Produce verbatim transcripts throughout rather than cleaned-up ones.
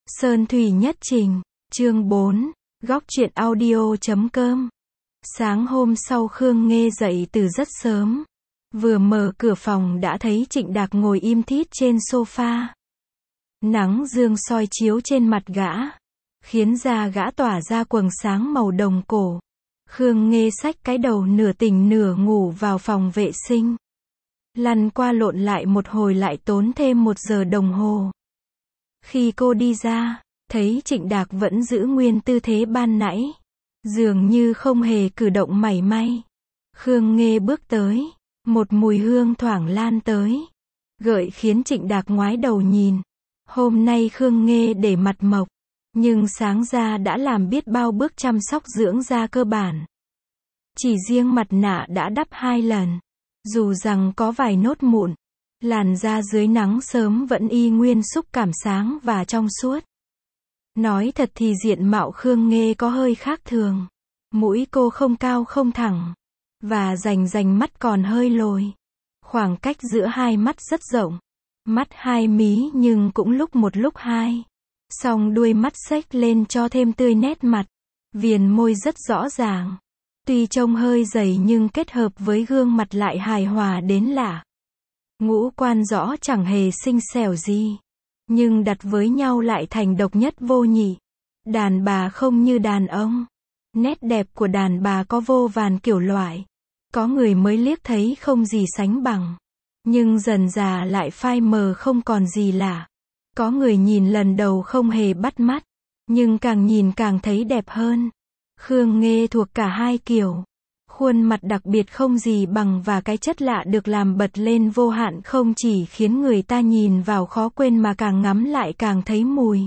Sơn Thủy Nhất Trình, chương bốn, góc truyện audio chấm com. Sáng hôm sau Khương Nghê dậy từ rất sớm. Vừa mở cửa phòng đã thấy Trịnh Đạc ngồi im thít trên sofa. Nắng dương soi chiếu trên mặt gã, khiến da gã tỏa ra quầng sáng màu đồng cổ. Khương Nghê xách cái đầu nửa tỉnh nửa ngủ vào phòng vệ sinh. Lăn qua lộn lại một hồi lại tốn thêm một giờ đồng hồ. Khi cô đi ra, thấy Trịnh Đạc vẫn giữ nguyên tư thế ban nãy, dường như không hề cử động mảy may. Khương Nghê bước tới, một mùi hương thoảng lan tới, gợi khiến Trịnh Đạc ngoái đầu nhìn. Hôm nay Khương Nghê để mặt mộc, nhưng sáng ra đã làm biết bao bước chăm sóc dưỡng da cơ bản. Chỉ riêng mặt nạ đã đắp hai lần, dù rằng có vài nốt mụn, làn da dưới nắng sớm vẫn y nguyên xúc cảm sáng và trong suốt. Nói thật thì diện mạo Khương Nghê có hơi khác thường. Mũi cô không cao không thẳng, và rành rành mắt còn hơi lồi. Khoảng cách giữa hai mắt rất rộng. Mắt hai mí nhưng cũng lúc một lúc hai. Song đuôi mắt xếch lên cho thêm tươi nét mặt. Viền môi rất rõ ràng. Tuy trông hơi dày nhưng kết hợp với gương mặt lại hài hòa đến lạ. Ngũ quan rõ chẳng hề xinh xẻo gì, nhưng đặt với nhau lại thành độc nhất vô nhị. Đàn bà không như đàn ông. Nét đẹp của đàn bà có vô vàn kiểu loại. Có người mới liếc thấy không gì sánh bằng, nhưng dần dà lại phai mờ không còn gì lạ. Có người nhìn lần đầu không hề bắt mắt, nhưng càng nhìn càng thấy đẹp hơn. Khương Nghê thuộc cả hai kiểu. Khuôn mặt đặc biệt không gì bằng và cái chất lạ được làm bật lên vô hạn không chỉ khiến người ta nhìn vào khó quên mà càng ngắm lại càng thấy mùi.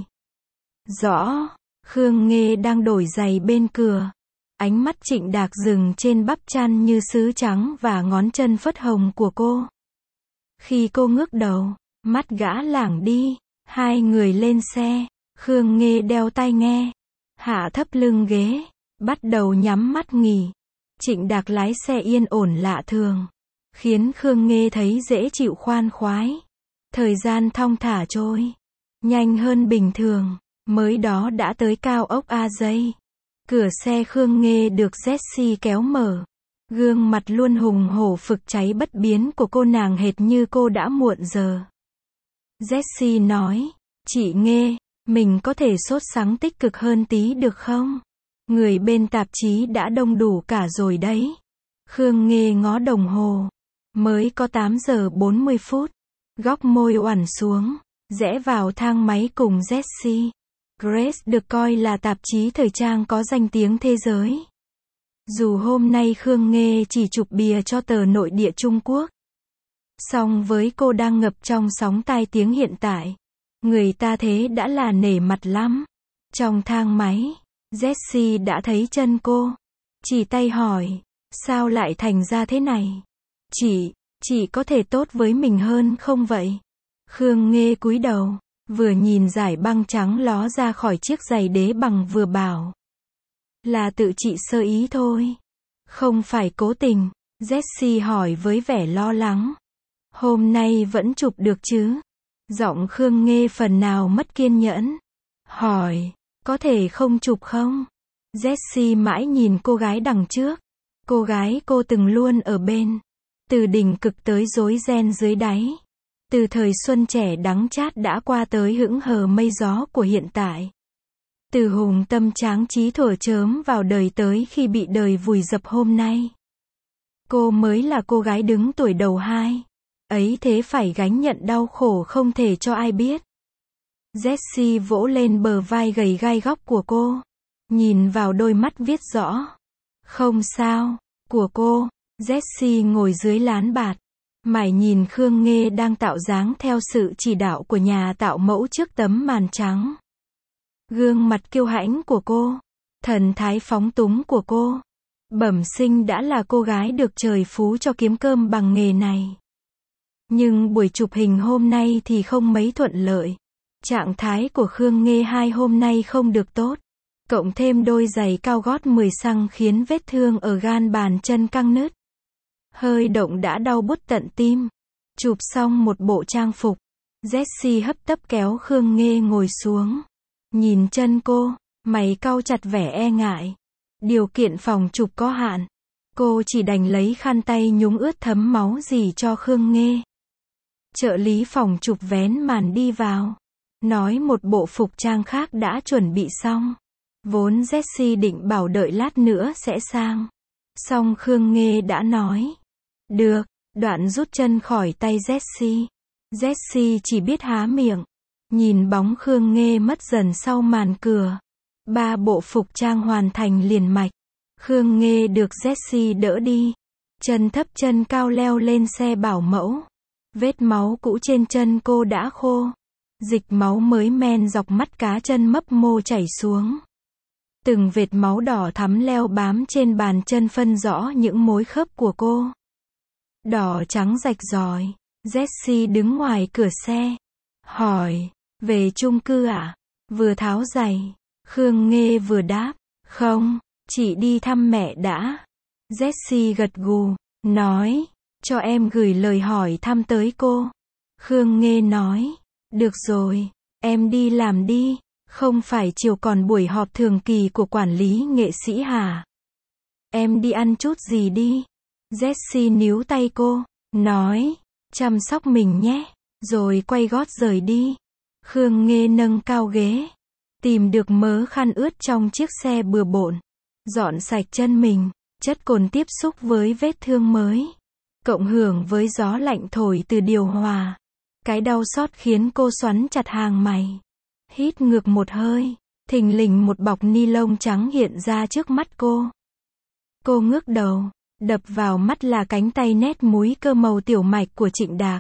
Rõ, Khương Nghê đang đổi giày bên cửa. Ánh mắt Trịnh Đạc dừng trên bắp chân như sứ trắng và ngón chân phớt hồng của cô. Khi cô ngước đầu, mắt gã lảng đi. Hai người lên xe. Khương Nghê đeo tai nghe, hạ thấp lưng ghế, bắt đầu nhắm mắt nghỉ. Trịnh Đạc lái xe yên ổn lạ thường, khiến Khương Nghê thấy dễ chịu khoan khoái. Thời gian thong thả trôi, nhanh hơn bình thường. Mới đó đã tới cao ốc A Dây. Cửa xe Khương Nghê được Jessie kéo mở. Gương mặt luôn hùng hổ phực cháy bất biến của cô nàng hệt như cô đã muộn giờ. Jessie nói, chị Nghê, mình có thể sốt sắng tích cực hơn tí được không? Người bên tạp chí đã đông đủ cả rồi đấy. Khương Nghê ngó đồng hồ. Mới có tám giờ bốn mươi phút. Góc môi oằn xuống, rẽ vào thang máy cùng Jessie. Grace được coi là tạp chí thời trang có danh tiếng thế giới. Dù hôm nay Khương Nghê chỉ chụp bìa cho tờ nội địa Trung Quốc, song với cô đang ngập trong sóng tai tiếng hiện tại, người ta thế đã là nể mặt lắm. Trong thang máy, Jessie đã thấy chân cô. Chỉ tay hỏi, sao lại thành ra thế này? Chị, chị có thể tốt với mình hơn không vậy? Khương Nghê cúi đầu, vừa nhìn dải băng trắng ló ra khỏi chiếc giày đế bằng vừa bảo. Là tự chị sơ ý thôi. Không phải cố tình. Jessie hỏi với vẻ lo lắng. Hôm nay vẫn chụp được chứ? Giọng Khương Nghê phần nào mất kiên nhẫn. Hỏi, có thể không chụp không? Jessie mãi nhìn cô gái đằng trước. Cô gái cô từng luôn ở bên. Từ đỉnh cực tới rối ren dưới đáy. Từ thời xuân trẻ đắng chát đã qua tới hững hờ mây gió của hiện tại. Từ hùng tâm tráng trí thuở chớm vào đời tới khi bị đời vùi dập hôm nay. Cô mới là cô gái đứng tuổi đầu hai. Ấy thế phải gánh nhận đau khổ không thể cho ai biết. Jessie vỗ lên bờ vai gầy gai góc của cô. Nhìn vào đôi mắt viết rõ. Không sao, của cô. Jessie ngồi dưới lán bạt. Mải nhìn Khương Nghê đang tạo dáng theo sự chỉ đạo của nhà tạo mẫu trước tấm màn trắng. Gương mặt kiêu hãnh của cô. Thần thái phóng túng của cô. Bẩm sinh đã là cô gái được trời phú cho kiếm cơm bằng nghề này. Nhưng buổi chụp hình hôm nay thì không mấy thuận lợi. Trạng thái của Khương Nghê hai hôm nay không được tốt. Cộng thêm đôi giày cao gót mười xăng khiến vết thương ở gan bàn chân căng nứt. Hơi động đã đau bút tận tim. Chụp xong một bộ trang phục, Jessie hấp tấp kéo Khương Nghê ngồi xuống. Nhìn chân cô, mày cau chặt vẻ e ngại. Điều kiện phòng chụp có hạn. Cô chỉ đành lấy khăn tay nhúng ướt thấm máu gì cho Khương Nghê. Trợ lý phòng chụp vén màn đi vào. Nói một bộ phục trang khác đã chuẩn bị xong. Vốn Jessie định bảo đợi lát nữa sẽ sang. Song Khương Nghê đã nói. Được, đoạn rút chân khỏi tay Jessie. Jessie chỉ biết há miệng. Nhìn bóng Khương Nghê mất dần sau màn cửa. Ba bộ phục trang hoàn thành liền mạch. Khương Nghê được Jessie đỡ đi. Chân thấp chân cao leo lên xe bảo mẫu. Vết máu cũ trên chân cô đã khô. Dịch máu mới men dọc mắt cá chân mấp mô chảy xuống. Từng vệt máu đỏ thắm leo bám trên bàn chân phân rõ những mối khớp của cô. Đỏ trắng rạch ròi. Jessie đứng ngoài cửa xe. Hỏi, về chung cư à? Vừa tháo giày. Khương Nghê vừa đáp, không, chị đi thăm mẹ đã. Jessie gật gù, nói, cho em gửi lời hỏi thăm tới cô. Khương Nghê nói, được rồi, em đi làm đi, không phải chiều còn buổi họp thường kỳ của quản lý nghệ sĩ hả? Em đi ăn chút gì đi. Jessie níu tay cô, nói, chăm sóc mình nhé, rồi quay gót rời đi. Khương Nghê nâng cao ghế, tìm được mớ khăn ướt trong chiếc xe bừa bộn, dọn sạch chân mình, chất cồn tiếp xúc với vết thương mới, cộng hưởng với gió lạnh thổi từ điều hòa. Cái đau xót khiến cô xoắn chặt hàng mày. Hít ngược một hơi, thình lình một bọc ni lông trắng hiện ra trước mắt cô. Cô ngước đầu, đập vào mắt là cánh tay nét múi cơ màu tiểu mạch của Trịnh Đạc.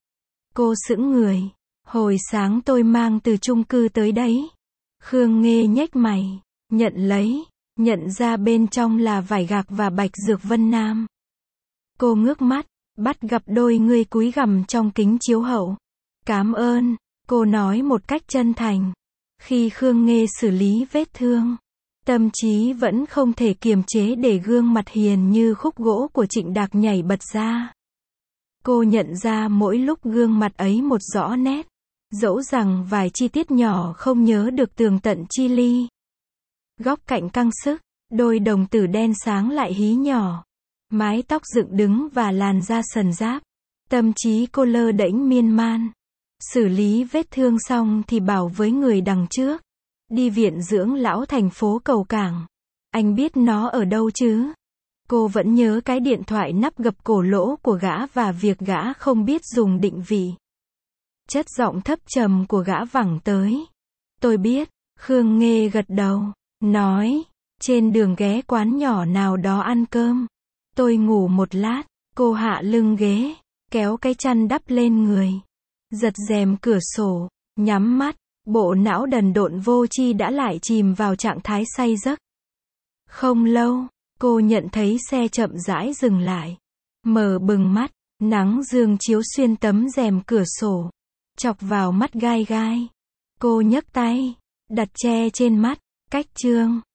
Cô sững người, hồi sáng tôi mang từ chung cư tới đấy. Khương Nghê nhếch mày, nhận lấy, nhận ra bên trong là vải gạc và bạch dược Vân Nam. Cô ngước mắt, bắt gặp đôi ngươi cúi gằm trong kính chiếu hậu. Cảm ơn, cô nói một cách chân thành. Khi Khương Nghê xử lý vết thương, tâm trí vẫn không thể kiềm chế để gương mặt hiền như khúc gỗ của Trịnh Đạc nhảy bật ra. Cô nhận ra mỗi lúc gương mặt ấy một rõ nét, dẫu rằng vài chi tiết nhỏ không nhớ được tường tận chi li. Góc cạnh căng sức, đôi đồng tử đen sáng lại hí nhỏ, mái tóc dựng đứng và làn da sần ráp. Tâm trí cô lơ đễnh miên man. Xử lý vết thương xong thì bảo với người đằng trước, đi viện dưỡng lão thành phố Cầu Cảng. Anh biết nó ở đâu chứ? Cô vẫn nhớ cái điện thoại nắp gập cổ lỗ của gã và việc gã không biết dùng định vị. Chất giọng thấp trầm của gã vẳng tới. Tôi biết. Khương Nghê gật đầu, nói, trên đường ghé quán nhỏ nào đó ăn cơm. Tôi ngủ một lát. Cô hạ lưng ghế, kéo cái chăn đắp lên người, giật rèm cửa sổ, nhắm mắt, bộ não đần độn vô tri đã lại chìm vào trạng thái say giấc. Không lâu, cô nhận thấy xe chậm rãi dừng lại. Mở bừng mắt, nắng dương chiếu xuyên tấm rèm cửa sổ, chọc vào mắt gai gai. Cô nhấc tay, đặt che trên mắt, cách chương.